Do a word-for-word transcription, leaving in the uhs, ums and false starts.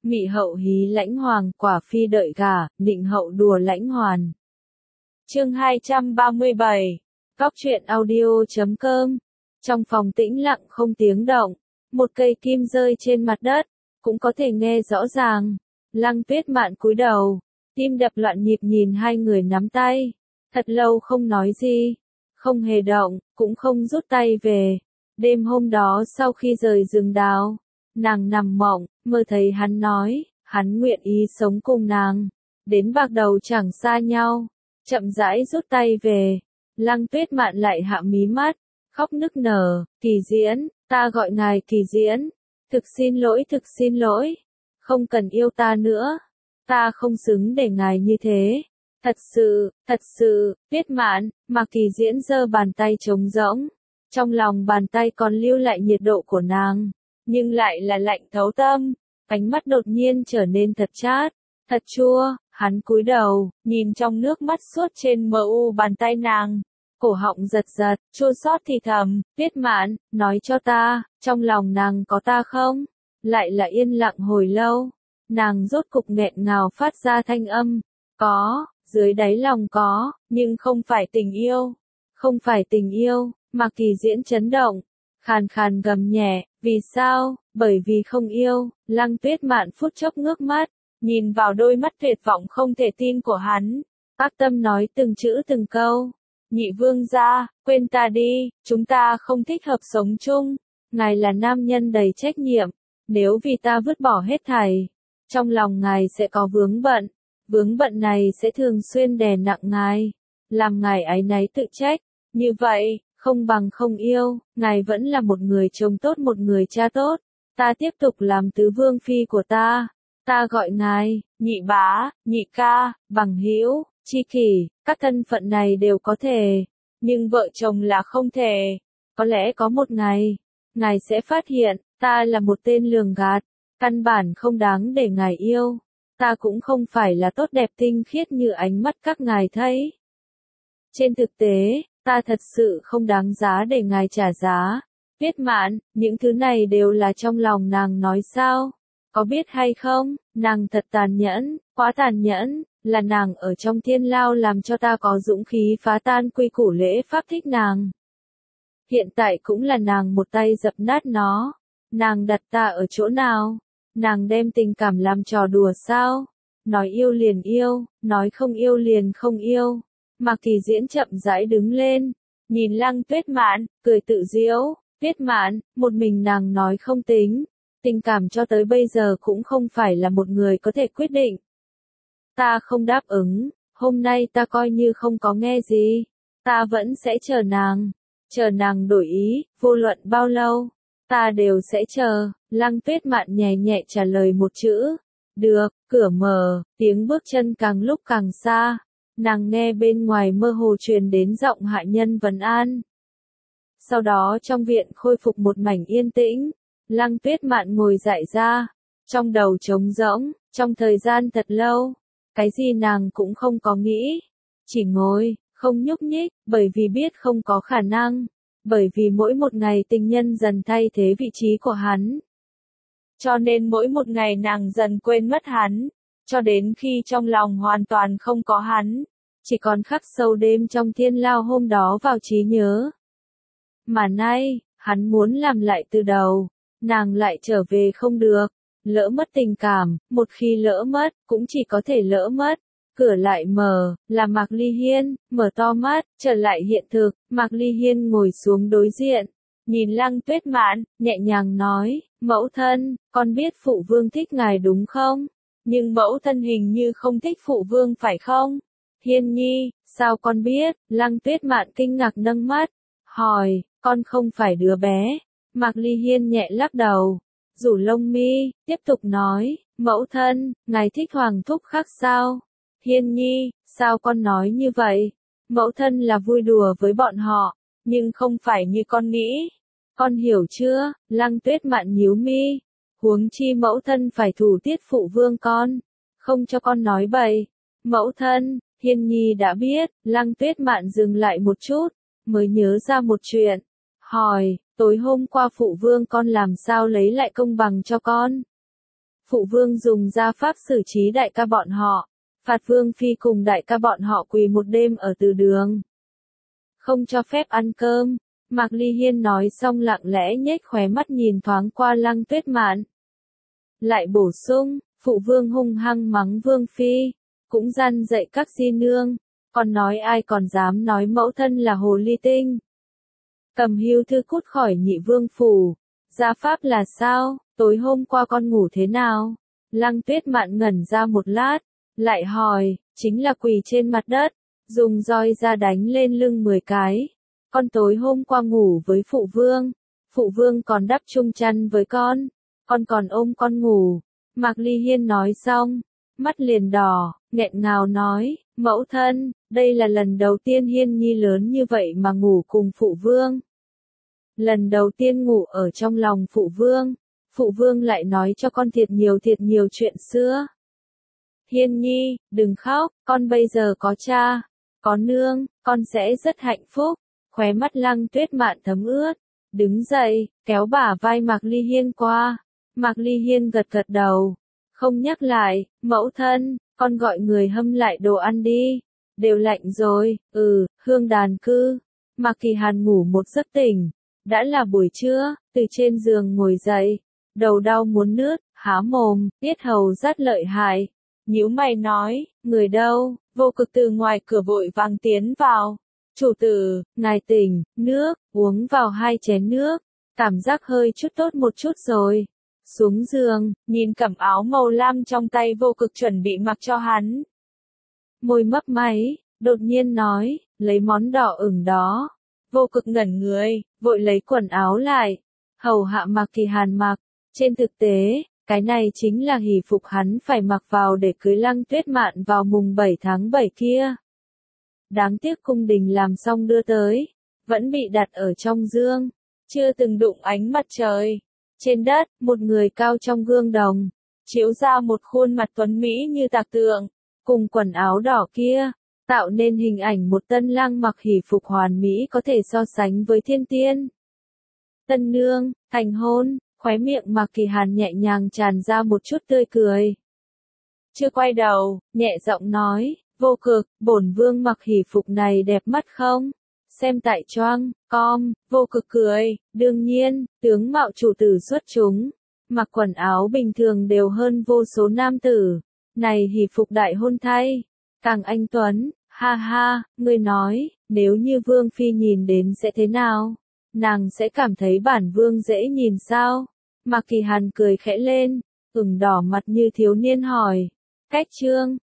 Mị hậu hí lãnh hoàng, quả phi đợi gả, nịnh hậu đùa lãnh hoàn. Chương hai trăm ba mươi bảy. Góc truyện audio chấm com. Trong phòng tĩnh lặng không tiếng động, một cây kim rơi trên mặt đất, cũng có thể nghe rõ ràng. Lăng Tuyết Mạn cúi đầu, tim đập loạn nhịp nhìn hai người nắm tay, thật lâu không nói gì, không hề động, cũng không rút tay về. Đêm hôm đó sau khi rời rừng đào, nàng nằm mộng, mơ thấy hắn nói, hắn nguyện ý sống cùng nàng, đến bạc đầu chẳng xa nhau, chậm rãi rút tay về. Lăng Tuyết Mạn lại hạ mí mắt, khóc nức nở, Kỳ Diễn, ta gọi ngài Kỳ Diễn, thực xin lỗi thực xin lỗi, không cần yêu ta nữa, ta không xứng để ngài như thế, thật sự, thật sự. Tuyết Mạn, mà Kỳ Diễn giơ bàn tay trống rỗng, trong lòng bàn tay còn lưu lại nhiệt độ của nàng, nhưng lại là lạnh thấu tâm, ánh mắt đột nhiên trở nên thật chát, thật chua. Hắn cúi đầu, nhìn trong nước mắt suốt trên mờ u bàn tay nàng, cổ họng giật giật, chua xót thì thầm, Tuyết Mạn, nói cho ta, trong lòng nàng có ta không? Lại là yên lặng hồi lâu, nàng rốt cục nghẹn ngào phát ra thanh âm, có, dưới đáy lòng có, nhưng không phải tình yêu, không phải tình yêu. Mà Kỳ Diễn chấn động, khàn khàn gầm nhẹ, vì sao? Bởi vì không yêu. Lăng Tuyết Mạn phút chốc ngước mắt, nhìn vào đôi mắt tuyệt vọng không thể tin của hắn, ác tâm nói từng chữ từng câu, nhị vương gia, quên ta đi, chúng ta không thích hợp sống chung, ngài là nam nhân đầy trách nhiệm, nếu vì ta vứt bỏ hết thảy, trong lòng ngài sẽ có vướng bận, vướng bận này sẽ thường xuyên đè nặng ngài, làm ngài áy náy tự trách, như vậy, không bằng không yêu, ngài vẫn là một người chồng tốt một người cha tốt, ta tiếp tục làm tứ vương phi của ta. Ta gọi ngài, nhị bá, nhị ca, bằng hữu, tri kỷ, các thân phận này đều có thể, nhưng vợ chồng là không thể. Có lẽ có một ngày, ngài sẽ phát hiện, ta là một tên lường gạt, căn bản không đáng để ngài yêu. Ta cũng không phải là tốt đẹp tinh khiết như ánh mắt các ngài thấy. Trên thực tế, ta thật sự không đáng giá để ngài trả giá. Tuyết Mạn, những thứ này đều là trong lòng nàng nói sao? Có biết hay không, nàng thật tàn nhẫn, quá tàn nhẫn, là nàng ở trong thiên lao làm cho ta có dũng khí phá tan quy củ lễ pháp thích nàng. Hiện tại cũng là nàng một tay dập nát nó. Nàng đặt ta ở chỗ nào? Nàng đem tình cảm làm trò đùa sao? Nói yêu liền yêu, nói không yêu liền không yêu. Mà Kỳ Diễn chậm rãi đứng lên, nhìn Lăng Tuyết Mạn, cười tự giễu, Tuyết Mạn, một mình nàng nói không tính. Tình cảm cho tới bây giờ cũng không phải là một người có thể quyết định. Ta không đáp ứng, hôm nay ta coi như không có nghe gì. Ta vẫn sẽ chờ nàng, chờ nàng đổi ý, vô luận bao lâu, ta đều sẽ chờ. Lăng Tuyết Mạn nhẹ nhẹ trả lời một chữ. Được, cửa mở, tiếng bước chân càng lúc càng xa. Nàng nghe bên ngoài mơ hồ truyền đến giọng hạ nhân vấn an. Sau đó trong viện khôi phục một mảnh yên tĩnh. Lăng Tuyết Mạn ngồi dậy ra, trong đầu trống rỗng, trong thời gian thật lâu, cái gì nàng cũng không có nghĩ, chỉ ngồi, không nhúc nhích, bởi vì biết không có khả năng, bởi vì mỗi một ngày tình nhân dần thay thế vị trí của hắn. Cho nên mỗi một ngày nàng dần quên mất hắn, cho đến khi trong lòng hoàn toàn không có hắn, chỉ còn khắc sâu đêm trong thiên lao hôm đó vào trí nhớ. Mà nay, hắn muốn làm lại từ đầu. Nàng lại trở về không được, lỡ mất tình cảm, một khi lỡ mất, cũng chỉ có thể lỡ mất. Cửa lại mở, là Mạc Ly Hiên, mở to mắt, trở lại hiện thực. Mạc Ly Hiên ngồi xuống đối diện, nhìn Lăng Tuyết Mạn, nhẹ nhàng nói, mẫu thân, con biết phụ vương thích ngài đúng không? Nhưng mẫu thân hình như không thích phụ vương phải không? Hiên nhi, sao con biết? Lăng Tuyết Mạn kinh ngạc nâng mắt, hỏi, con không phải đứa bé. Mạc Ly Hiên nhẹ lắc đầu, rủ lông mi, tiếp tục nói, mẫu thân, ngài thích Hoàng Thúc khác sao? Hiên nhi, sao con nói như vậy? Mẫu thân là vui đùa với bọn họ, nhưng không phải như con nghĩ. Con hiểu chưa? Lăng Tuyết Mạn nhíu mi, huống chi mẫu thân phải thủ tiết phụ vương con, không cho con nói bậy. Mẫu thân, Hiên nhi đã biết. Lăng Tuyết Mạn dừng lại một chút, mới nhớ ra một chuyện, hỏi, tối hôm qua phụ vương con làm sao lấy lại công bằng cho con? Phụ vương dùng gia pháp xử trí đại ca bọn họ, phạt vương phi cùng đại ca bọn họ quỳ một đêm ở từ đường. Không cho phép ăn cơm. Mạc Ly Hiên nói xong lặng lẽ nhếch khóe mắt nhìn thoáng qua Lăng Tuyết Mạn. Lại bổ sung, phụ vương hung hăng mắng vương phi, cũng gian dạy các di nương, còn nói ai còn dám nói mẫu thân là hồ ly tinh. Cầm hưu thư cút khỏi nhị vương phủ. Gia pháp là sao, tối hôm qua con ngủ thế nào? Lăng Tuyết Mạn ngẩn ra một lát, lại hỏi, chính là quỳ trên mặt đất, dùng roi ra đánh lên lưng mười cái. Con tối hôm qua ngủ với phụ vương, phụ vương còn đắp chung chăn với con, con còn ôm con ngủ. Mạc Ly Hiên nói xong, mắt liền đỏ, nghẹn ngào nói, mẫu thân, đây là lần đầu tiên Hiên Nhi lớn như vậy mà ngủ cùng phụ vương. Lần đầu tiên ngủ ở trong lòng phụ vương, phụ vương lại nói cho con thiệt nhiều thiệt nhiều chuyện xưa. Hiên Nhi, đừng khóc, con bây giờ có cha, có nương, con sẽ rất hạnh phúc. Khóe mắt Lăng Tuyết Mạn thấm ướt, đứng dậy, kéo bả vai Mạc Ly Hiên qua. Mạc Ly Hiên gật gật đầu, không nhắc lại, mẫu thân, con gọi người hâm lại đồ ăn đi, đều lạnh rồi. Ừ, Hương Đàn Cư. Mạc Kỳ Hàn ngủ một giấc tỉnh, đã là buổi trưa, từ trên giường ngồi dậy, đầu đau muốn nứt, há mồm, yết hầu rất lợi hại. Nhíu mày nói, người đâu? Vô Cực từ ngoài cửa vội vàng tiến vào. Chủ tử, ngài tỉnh, nước, uống vào hai chén nước, cảm giác hơi chút tốt một chút rồi. Xuống giường, nhìn cẩm áo màu lam trong tay Vô Cực chuẩn bị mặc cho hắn. Môi mấp máy, đột nhiên nói, lấy món đỏ ửng đó. Vô Cực ngẩn người, vội lấy quần áo lại, hầu hạ Mạc Kỳ Hàn mặc. Trên thực tế, cái này chính là hỷ phục hắn phải mặc vào để cưới Lăng Tuyết Mạn vào mùng bảy tháng bảy kia. Đáng tiếc cung đình làm xong đưa tới, vẫn bị đặt ở trong dương, chưa từng đụng ánh mặt trời. Trên đất, một người cao trong gương đồng, chiếu ra một khuôn mặt tuấn mỹ như tạc tượng, cùng quần áo đỏ kia, tạo nên hình ảnh một tân lang mặc hỷ phục hoàn mỹ có thể so sánh với thiên tiên. Tân nương, thành hôn, khóe miệng Mạc Kỳ Hàn nhẹ nhàng tràn ra một chút tươi cười. Chưa quay đầu, nhẹ giọng nói, Vô Cực, bổn vương mặc hỷ phục này đẹp mắt không? Xem tại choang, com, Vô Cực cười, đương nhiên, tướng mạo chủ tử xuất chúng, mặc quần áo bình thường đều hơn vô số nam tử, này hỷ phục đại hôn thay, càng anh tuấn, ha ha, ngươi nói, nếu như vương phi nhìn đến sẽ thế nào? Nàng sẽ cảm thấy bản vương dễ nhìn sao? Mạc Kỳ Hàn cười khẽ lên, ửng đỏ mặt như thiếu niên hỏi, cách chương